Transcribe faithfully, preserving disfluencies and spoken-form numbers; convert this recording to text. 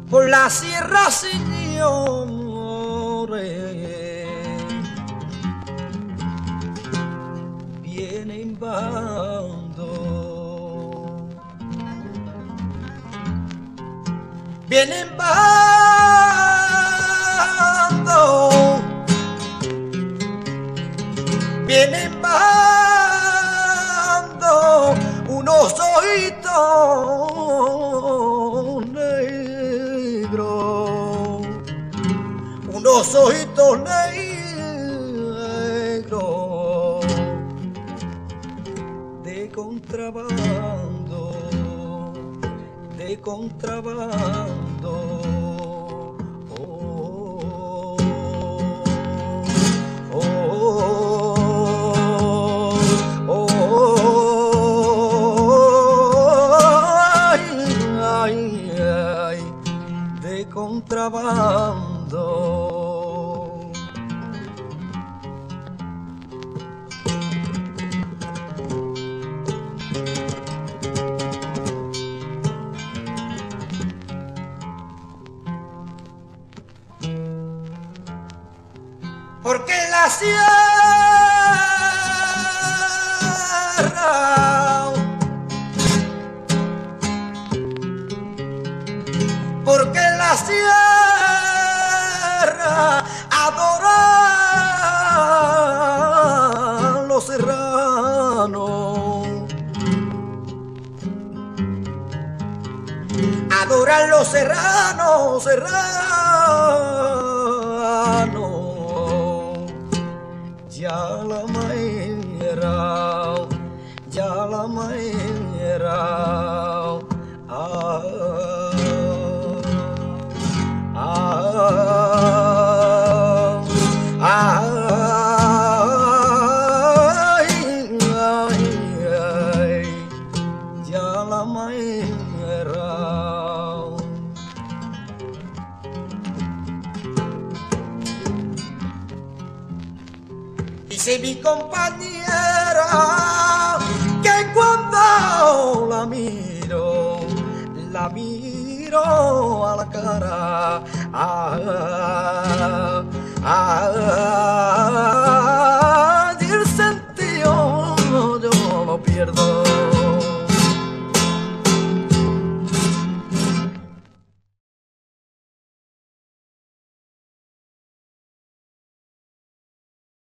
por la sierra, señores, vienen bando, vienen bando, vienen bando, unos ojitos negros, unos ojitos negros de contrabando, de contrabando. Oh, oh, oh, oh, ay, ay, ay, de contrabando. Porque la sierra, porque la sierra adora los serranos, adoran los serranos, serranos. Ya la maera, ya la maera, ah, ah, ah, ay, ay, ay, ya la maera. Dice mi compañera que cuando la miro, la miro a la cara, ah,